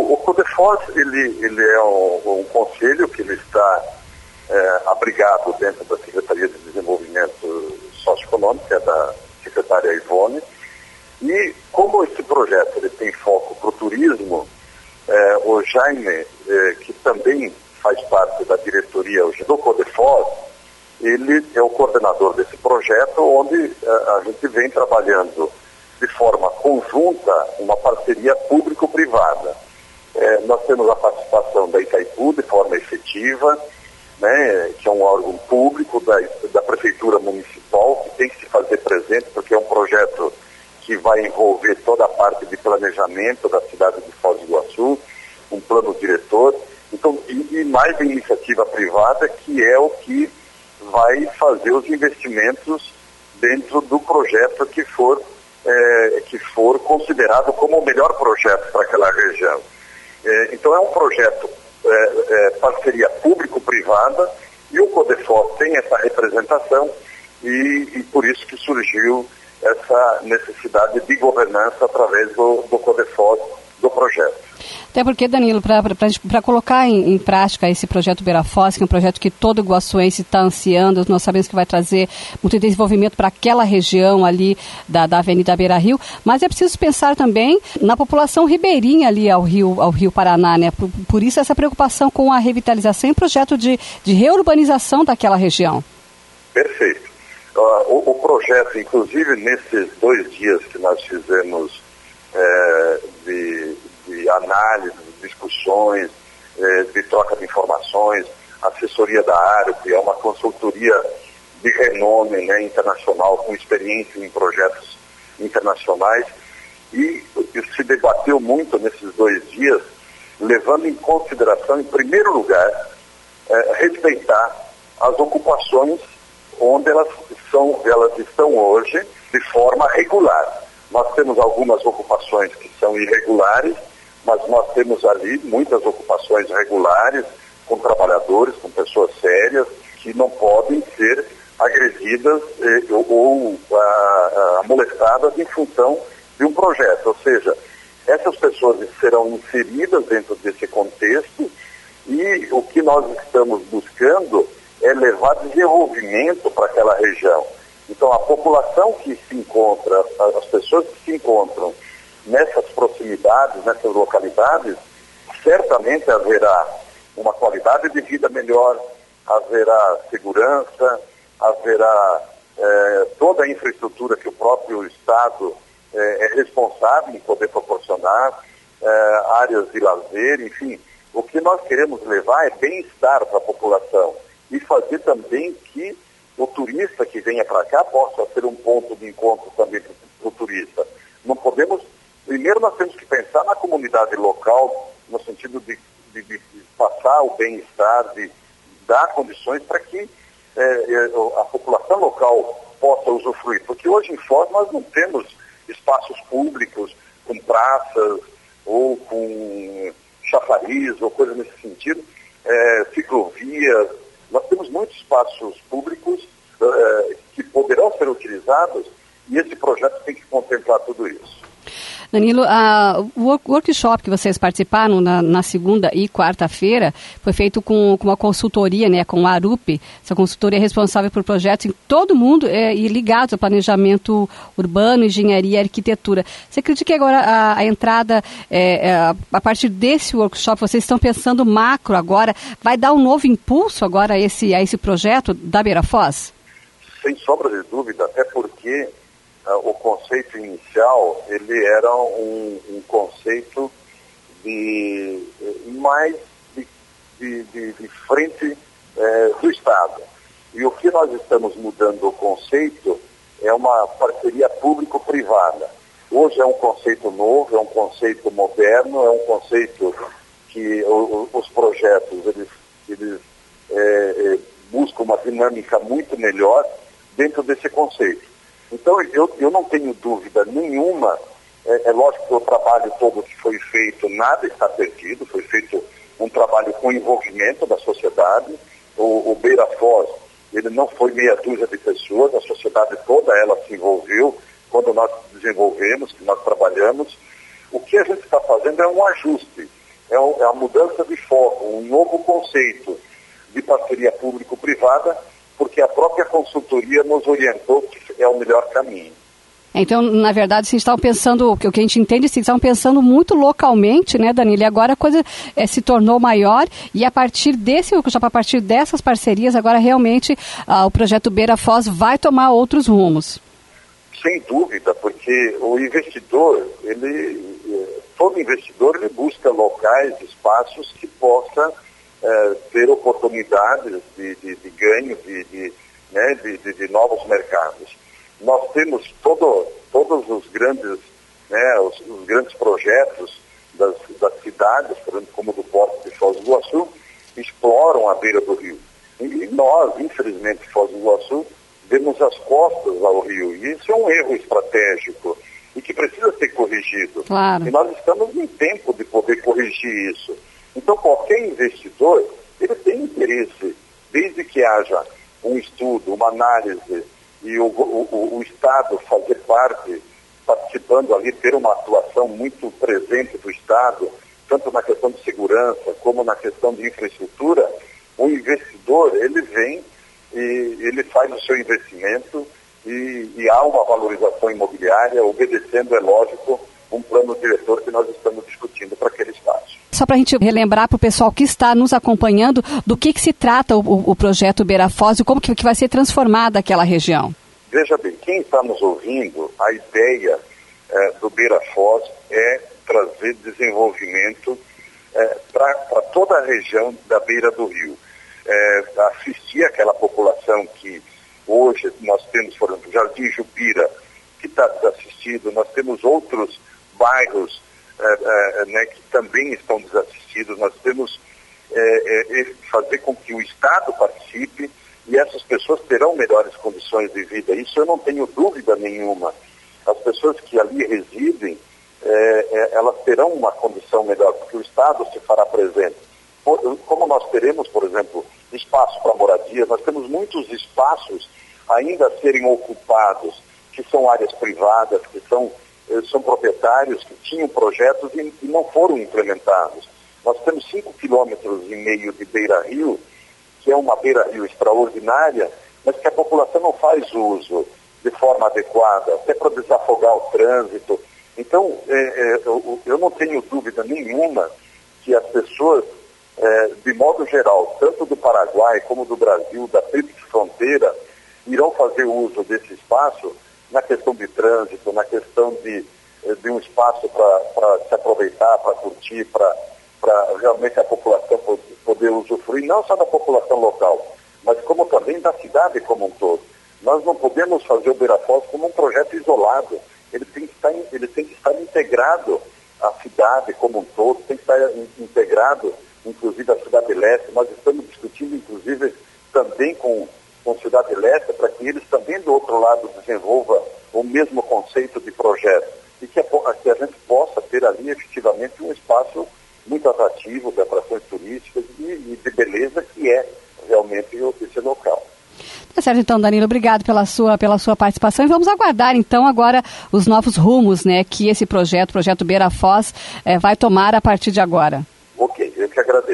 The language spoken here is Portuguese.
O CODEFOS, ele é um conselho que ele está abrigado dentro da Secretaria de Desenvolvimento Socioeconômico, que é da secretária Ivone, e como esse projeto ele tem foco para o turismo, o Jaime, que também faz parte da diretoria do CODEFOS, ele é o coordenador desse projeto, onde a gente vem trabalhando de forma conjunta uma parceria público-privada. Nós temos a participação da Itaipu de forma efetiva, né, que é um órgão público da Prefeitura Municipal, que tem que se fazer presente, porque é um projeto que vai envolver toda a parte de planejamento da cidade de Foz do Iguaçu, um plano diretor, então, e mais a iniciativa privada, que é o que vai fazer os investimentos dentro do projeto que for considerado como o melhor projeto para aquela região. Então é um projeto parceria público-privada, e o CODEFOS tem essa representação e por isso que surgiu essa necessidade de governança através do CODEFOS, do projeto. Até porque, Danilo, para colocar em prática esse projeto Beira-Foz, que é um projeto que todo iguaçuense está ansiando, nós sabemos que vai trazer muito desenvolvimento para aquela região ali da Avenida Beira-Rio, mas é preciso pensar também na população ribeirinha ali ao Rio Paraná, né? Por isso essa preocupação com a revitalização e projeto de reurbanização daquela região. Perfeito. O projeto, inclusive, nesses 2 dias que nós fizemos de análise, de discussões, de troca de informações, assessoria da área, que é uma consultoria de renome, né, internacional, com experiência em projetos internacionais, e se debateu muito nesses 2 dias, levando em consideração, em primeiro lugar, respeitar as ocupações onde elas estão hoje de forma regular. Nós temos algumas ocupações que são irregulares, mas nós temos ali muitas ocupações regulares, com trabalhadores, com pessoas sérias, que não podem ser agredidas ou amolestadas em função de um projeto. Ou seja, essas pessoas serão inseridas dentro desse contexto, e o que nós estamos buscando é levar desenvolvimento para aquela região. Então, a população que se encontra, as pessoas que se encontram nessas proximidades, nessas localidades, certamente haverá uma qualidade de vida melhor, haverá segurança, haverá toda a infraestrutura que o próprio Estado é responsável em poder proporcionar, áreas de lazer, enfim. O que nós queremos levar é bem-estar para a população e fazer também que o turista que venha para cá possa ser um ponto de encontro também para o turista. Não podemos... Primeiro nós temos que pensar na comunidade local, no sentido de passar o bem-estar, de dar condições para que a população local possa usufruir. Porque hoje em Foz nós não temos espaços públicos com praças ou com chafariz ou coisa nesse sentido, ciclovias. Nós temos muitos espaços públicos que poderão ser utilizados, e esse projeto tem que contemplar tudo isso. Danilo, o workshop que vocês participaram na segunda e quarta-feira foi feito com uma consultoria, né, com a ARUP. Essa consultoria é responsável por projetos em todo o mundo e ligados ao planejamento urbano, engenharia e arquitetura. Você acredita que agora a entrada, a partir desse workshop, vocês estão pensando macro agora, vai dar um novo impulso agora a esse projeto da Beira-Foz? Sem sombra de dúvida, até porque o conceito inicial, ele era um conceito de frente do Estado. E o que nós estamos mudando o conceito é uma parceria público-privada. Hoje é um conceito novo, é um conceito moderno, é um conceito que os projetos, eles buscam uma dinâmica muito melhor dentro desse conceito. Então, eu não tenho dúvida nenhuma, é lógico que o trabalho todo que foi feito, nada está perdido, foi feito um trabalho com envolvimento da sociedade. O Beira-Foz, ele não foi meia dúzia de pessoas, a sociedade toda ela se envolveu quando nós desenvolvemos, que nós trabalhamos. O que a gente está fazendo é um ajuste. é a mudança de foco, um novo conceito de parceria público-privada, porque a própria consultoria nos orientou que é o melhor caminho. Então, na verdade, vocês estavam pensando, o que a gente entende, vocês estavam pensando muito localmente, né, Danilo? E agora a coisa se tornou maior e a partir dessas parcerias, agora realmente o projeto Beira Foz vai tomar outros rumos. Sem dúvida, porque o investidor, todo investidor ele busca locais, espaços que possa ter oportunidades de ganho de novos mercados. Nós temos todos os grandes, os grandes projetos das cidades, por exemplo, como do Porto de Foz do Iguaçu, exploram a beira do rio. E nós, infelizmente, Foz do Iguaçu, demos as costas ao rio. E isso é um erro estratégico e que precisa ser corrigido. Claro. E nós estamos em tempo de poder corrigir isso. Então, qualquer investidor, ele tem interesse, desde que haja um estudo, uma análise, e o Estado fazer parte, participando ali, ter uma atuação muito presente do Estado, tanto na questão de segurança como na questão de infraestrutura, o investidor, ele vem e ele faz o seu investimento e há uma valorização imobiliária, obedecendo, é lógico, um plano diretor que nós estamos discutindo para aquele espaço. Só para a gente relembrar para o pessoal que está nos acompanhando do que se trata o projeto Beira Foz e como que vai ser transformada aquela região. Veja bem, quem está nos ouvindo, a ideia do Beira Foz é trazer desenvolvimento para toda a região da beira do rio. Assistir aquela população que hoje nós temos, por exemplo, Jardim Jupira, que está desassistido, nós temos outros bairros que também estão desassistidos, nós temos fazer com que o Estado participe e essas pessoas terão melhores condições de vida. Isso eu não tenho dúvida nenhuma. As pessoas que ali residem, elas terão uma condição melhor, porque o Estado se fará presente. Como nós teremos, por exemplo, espaço para moradia, nós temos muitos espaços ainda a serem ocupados, que são áreas privadas, que são proprietários que tinham projetos e não foram implementados. Nós temos 5,5 quilômetros de beira-rio, que é uma beira-rio extraordinária, mas que a população não faz uso de forma adequada, até para desafogar o trânsito. Então, eu não tenho dúvida nenhuma que as pessoas, de modo geral, tanto do Paraguai como do Brasil, da tríplice fronteira, irão fazer uso desse espaço na questão de trânsito, na questão de um espaço para se aproveitar, para curtir, para realmente a população poder usufruir, não só da população local, mas como também da cidade como um todo. Nós não podemos fazer o Beira Foz como um projeto isolado. Ele tem que estar integrado à cidade como um todo, tem que estar integrado, inclusive, à Cidade Leste. Nós estamos discutindo, inclusive, também com Cidade Leste, para que eles também, do outro lado, desenvolvam o mesmo conceito de projeto e que a gente possa ter ali, efetivamente, um espaço muito atrativo de atrações turísticas e de beleza que é realmente esse local. Tá certo, então, Danilo, obrigado pela sua participação e vamos aguardar, então, agora os novos rumos, né, que esse projeto Beira Foz, vai tomar a partir de agora. Ok, eu que agradeço.